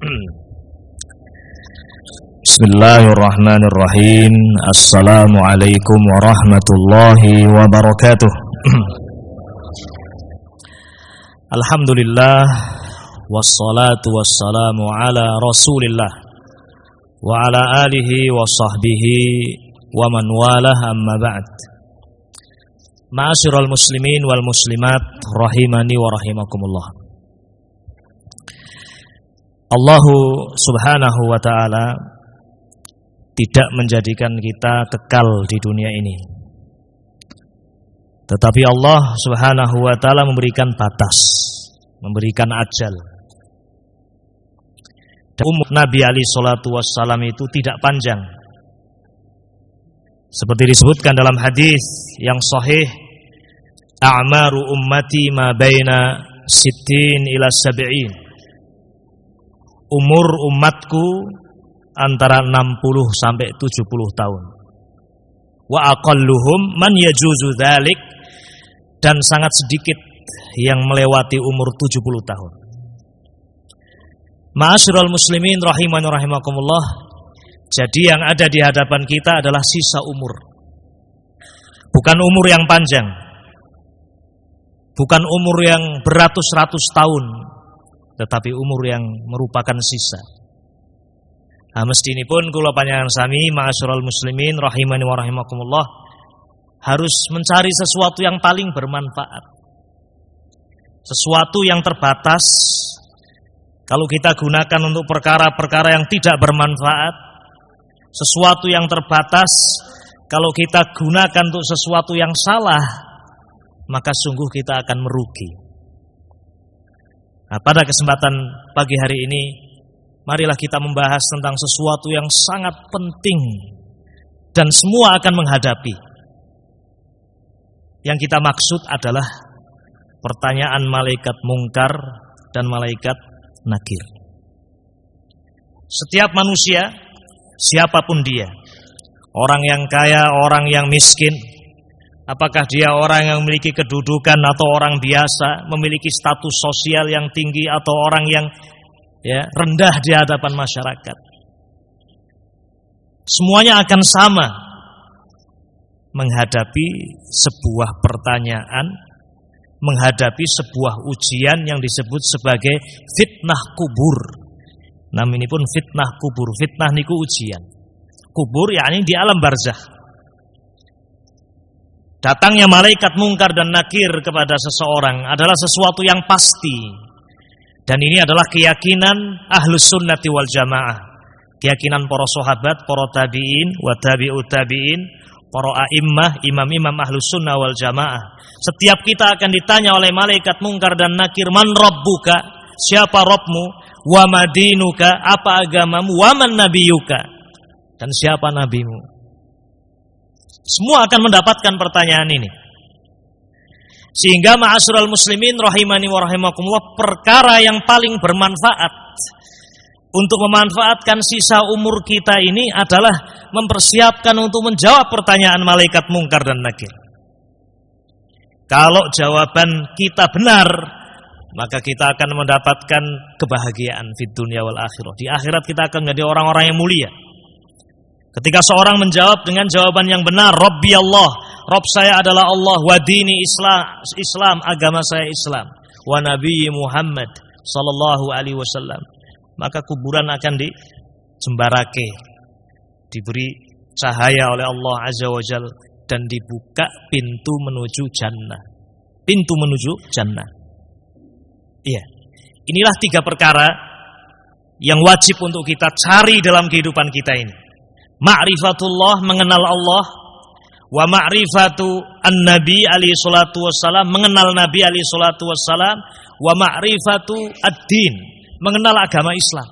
Bismillahirrahmanirrahim. Assalamualaikum warahmatullahi wabarakatuh. Alhamdulillah, wassalatu wassalamu ala Rasulillah wa ala alihi wa sahbihi wa man walah, amma ba'd. Ma'asyiral muslimin wal muslimat rahimani wa rahimakumullah. Allah subhanahu wa ta'ala tidak menjadikan kita kekal di dunia ini, tetapi Allah subhanahu wa ta'ala memberikan batas, memberikan ajal. Dan umur Nabi alaihi salatu wassalam itu tidak panjang, seperti disebutkan dalam hadis yang sahih, a'maru ummati ma baina sittin ila sab'in. Umur umatku antara 60 sampai 70 tahun. Wa aqalluhum man yajuzu dzalik, dan sangat sedikit yang melewati umur 70 tahun. Ma'asyiral muslimin rahimani rahimakumullah. Jadi yang ada di hadapan kita adalah sisa umur. Bukan umur yang panjang, bukan umur yang beratus-ratus tahun, tetapi umur yang merupakan sisa. Nah, mestinipun kula panjenengan sami ma'asyiral muslimin rahimani wa rahimakumullah harus mencari sesuatu yang paling bermanfaat. Sesuatu yang terbatas kalau kita gunakan untuk perkara-perkara yang tidak bermanfaat, sesuatu yang terbatas kalau kita gunakan untuk sesuatu yang salah, maka sungguh kita akan merugi. Nah, pada kesempatan pagi hari ini, marilah kita membahas tentang sesuatu yang sangat penting dan semua akan menghadapi. Yang kita maksud adalah pertanyaan malaikat mungkar dan malaikat nakir. Setiap manusia, siapapun dia, orang yang kaya, orang yang miskin, apakah dia orang yang memiliki kedudukan atau orang biasa, memiliki status sosial yang tinggi atau orang yang rendah di hadapan masyarakat, semuanya akan sama menghadapi sebuah pertanyaan, menghadapi sebuah ujian yang disebut sebagai fitnah kubur. Nama ini pun fitnah kubur. Fitnah niku ujian. Kubur yakni di alam barzakh. Datangnya malaikat mungkar dan nakir kepada seseorang adalah sesuatu yang pasti. Dan ini adalah keyakinan ahlus sunnati wal jamaah, keyakinan para sahabat, para tabi'in, wa tabi'ut tabi'in, para a'immah, imam-imam ahlus sunnah wal jamaah. Setiap kita akan ditanya oleh malaikat mungkar dan nakir, man rabbuka, siapa Rabbmu, wa madinuka, apa agamamu, wa man nabiyuka, dan siapa nabimu. Semua akan mendapatkan pertanyaan ini. Sehingga ma'asyiral muslimin rahimani wa rahimakumullah, perkara yang paling bermanfaat untuk memanfaatkan sisa umur kita ini adalah mempersiapkan untuk menjawab pertanyaan malaikat mungkar dan nakir. Kalau jawaban kita benar, maka kita akan mendapatkan kebahagiaan di dunia wal akhirah. Di akhirat kita akan menjadi orang-orang yang mulia. Ketika seorang menjawab dengan jawaban yang benar, Rabbi Allah, Rabb saya adalah Allah, wa dini Islam, agama saya Islam, wa Nabi Muhammad sallallahu alaihi wasallam, maka kuburan akan dijembarake, diberi cahaya oleh Allah azza wa jalla, dan dibuka pintu menuju jannah. Pintu menuju jannah. Iya. Inilah 3 perkara yang wajib untuk kita cari dalam kehidupan kita ini. Ma'rifatullah, mengenal Allah, wa ma'rifatu an-nabi alaihi salatu wassalam, mengenal Nabi alaihi salatu wassalam, wa ma'rifatu ad-din, mengenal agama Islam.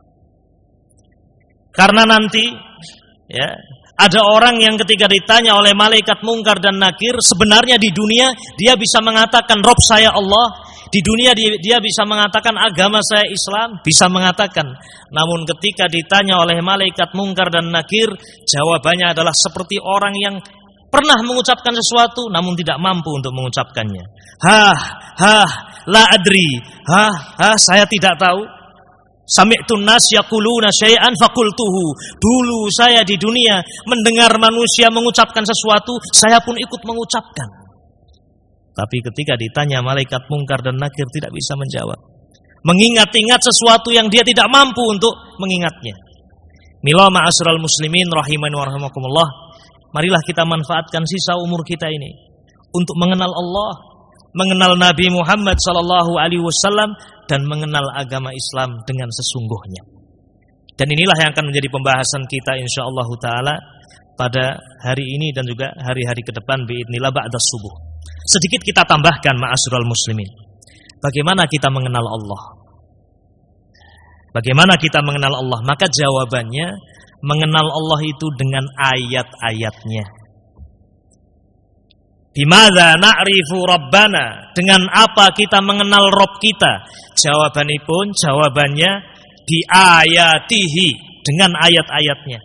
Karena nanti ada orang yang ketika ditanya oleh malaikat mungkar dan nakir, sebenarnya di dunia dia bisa mengatakan Rabb saya Allah, di dunia dia bisa mengatakan agama saya Islam, bisa mengatakan. Namun ketika ditanya oleh malaikat mungkar dan nakir, jawabannya adalah seperti orang yang pernah mengucapkan sesuatu namun tidak mampu untuk mengucapkannya. La adri, saya tidak tahu. Sami'tun nas yaquluna syai'an faqultuhu. Dulu saya di dunia mendengar manusia mengucapkan sesuatu, saya pun ikut mengucapkan. Tapi ketika ditanya malaikat Munkar dan Nakir tidak bisa menjawab. Mengingat-ingat sesuatu yang dia tidak mampu untuk mengingatnya. Mila ma'asyiral muslimin rahimani wa rahimakumullah, marilah kita manfaatkan sisa umur kita ini untuk mengenal Allah, mengenal Nabi Muhammad sallallahu alaihi wasallam dan mengenal agama Islam dengan sesungguhnya. Dan inilah yang akan menjadi pembahasan kita insyaallah taala pada hari ini dan juga hari-hari ke depan biidznillah ba'da subuh. Sedikit kita tambahkan ma'asyiral muslimin. Bagaimana kita mengenal Allah? Bagaimana kita mengenal Allah? Maka jawabannya mengenal Allah itu dengan ayat-ayatnya. Bimadza na'rifu rabbana? Dengan apa kita mengenal Rabb kita? Jawabannya biayatihi, dengan ayat-ayatnya.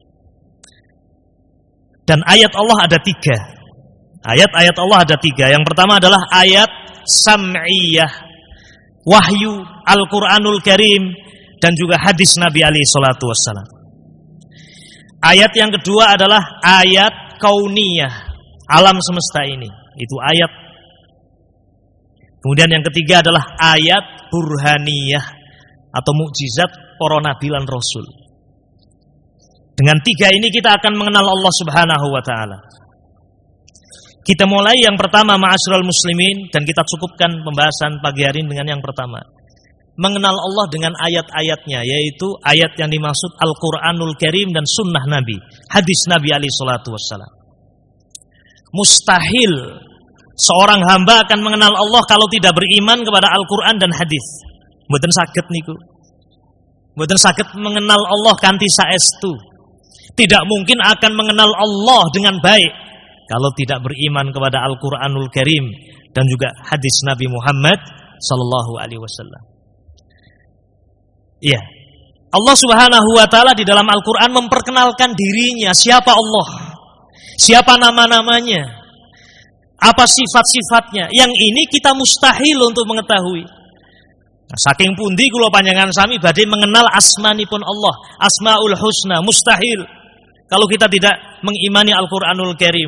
Dan ayat Allah ada 3. Ayat-ayat Allah ada 3. Yang pertama adalah ayat sam'iyah, wahyu Al-Quranul Karim dan juga hadis Nabi alaihi salatu wassalam. Ayat yang kedua adalah ayat kauniyah, alam semesta ini. Itu ayat. Kemudian yang ketiga adalah ayat burhaniyah atau mukjizat para nabi dan rasul. Dengan 3 ini kita akan mengenal Allah Subhanahu wa taala. Kita mulai yang pertama ma'asyiral muslimin, dan kita cukupkan pembahasan pagi hari ini dengan yang pertama. Mengenal Allah dengan ayat-ayatnya, yaitu ayat yang dimaksud Al-Quranul Karim dan sunnah Nabi, hadis Nabi alaihi salatu wassalam. Mustahil seorang hamba akan mengenal Allah kalau tidak beriman kepada Al-Quran dan hadis. Mboten saged niku. Mboten saged mengenal Allah kanthi saestu. Tidak mungkin akan mengenal Allah dengan baik kalau tidak beriman kepada Al-Quranul Karim dan juga hadis Nabi Muhammad sallallahu alaihi wasallam. Iya. Allah Subhanahu wa taala di dalam Al-Qur'an memperkenalkan dirinya, siapa Allah? Siapa nama-namanya? Apa sifat-sifatnya? Yang ini kita mustahil untuk mengetahui. Nah, saking pundi kula panjenengan sami badhe mengenal asmanipun Allah, Asmaul Husna, mustahil kalau kita tidak mengimani Al-Qur'anul Karim.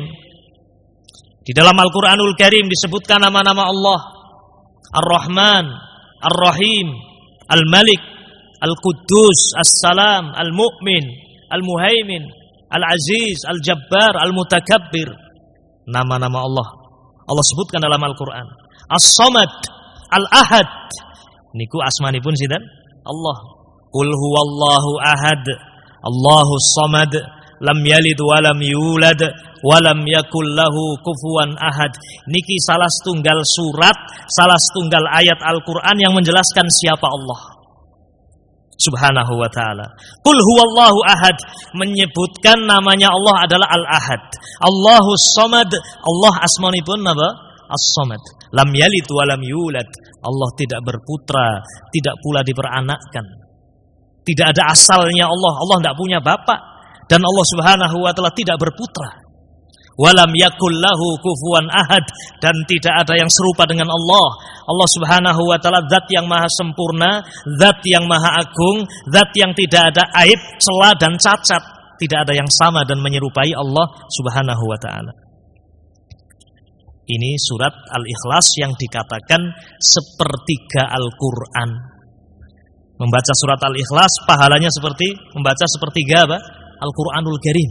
Di dalam Al-Qur'anul Karim disebutkan nama-nama Allah: Ar-Rahman, Ar-Rahim, Al-Malik, Al-Quddus, As-Salam, Al-Mu'min, Al-Muhaimin, Al-Aziz, Al-Jabbar, Al-Mutakabbir. Nama-nama Allah Allah sebutkan dalam Al-Quran. As-Samad, Al-Ahad, niku asmanipun sinten? Allah. Qul huwallahu ahad, Allahus samad, lam yalid wa lam yulad wa lam yakul lahu kufuwan ahad. Niki salah setunggal surat, salah setunggal ayat Al-Quran yang menjelaskan siapa Allah Subhanahu wa ta'ala. Qul huwallahu ahad, menyebutkan namanya Allah adalah Al-Ahad. Allahus samad, Allah asmanipun apa? As-Samad. Lam yalid wa lam yulad, Allah tidak berputra, tidak pula diperanakkan. Tidak ada asalnya Allah, Allah tidak punya bapak. Dan Allah Subhanahu wa ta'ala tidak berputra. Walam yakul lahu kufuwan ahad, dan tidak ada yang serupa dengan Allah. Allah Subhanahu wa taala zat yang maha sempurna, zat yang maha agung, zat yang tidak ada aib, celah dan cacat. Tidak ada yang sama dan menyerupai Allah Subhanahu wa taala. Ini surat Al-Ikhlas yang dikatakan sepertiga Al-Qur'an. Membaca surat Al-Ikhlas pahalanya seperti membaca sepertiga apa? Al-Qur'anul Karim.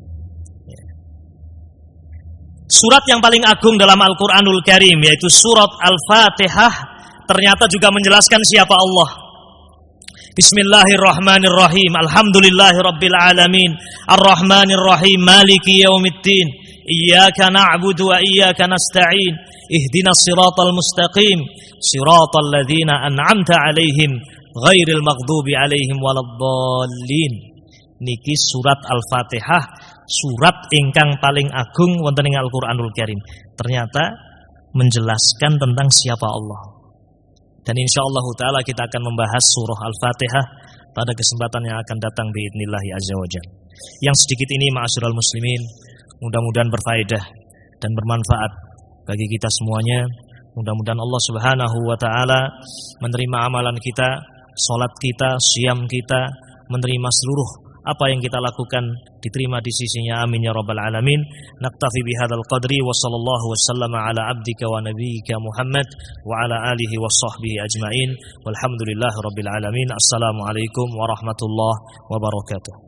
Surat yang paling agung dalam Al-Quranul Karim, yaitu surat Al-Fatihah, ternyata juga menjelaskan siapa Allah. Bismillahirrahmanirrahim. Alhamdulillahirabbil alamin. Arrahmanirrahim. Maliki yaumiddin. Iyyaka na'budu wa iyyaka nasta'in. Ihdinas siratal mustaqim. Siratal ladzina an'amta 'alaihim ghairil maghdubi 'alaihim waladdallin. Niki surat Al-Fatihah, surat ingkang paling agung wonten ing Al-Qur'anul Karim. Ternyata menjelaskan tentang siapa Allah. Dan insyaallah taala kita akan membahas surah Al-Fatihah pada kesempatan yang akan datang biidznillah azza wajalla. Yang sedikit ini ma'asyiral muslimin, mudah-mudahan berfaedah dan bermanfaat bagi kita semuanya. Mudah-mudahan Allah Subhanahu wa taala menerima amalan kita, salat kita, siyam kita, menerima seluruh apa yang kita lakukan diterima di sisinya. Amin ya rabbal alamin. Naktafi bihadzal qadri wa sallallahu wasallama ala abdika wa nabiyyika Muhammad wa ala alihi wa sahbihi ajmain. Walhamdulillahi rabbil alamin. Assalamualaikum warahmatullahi wabarakatuh.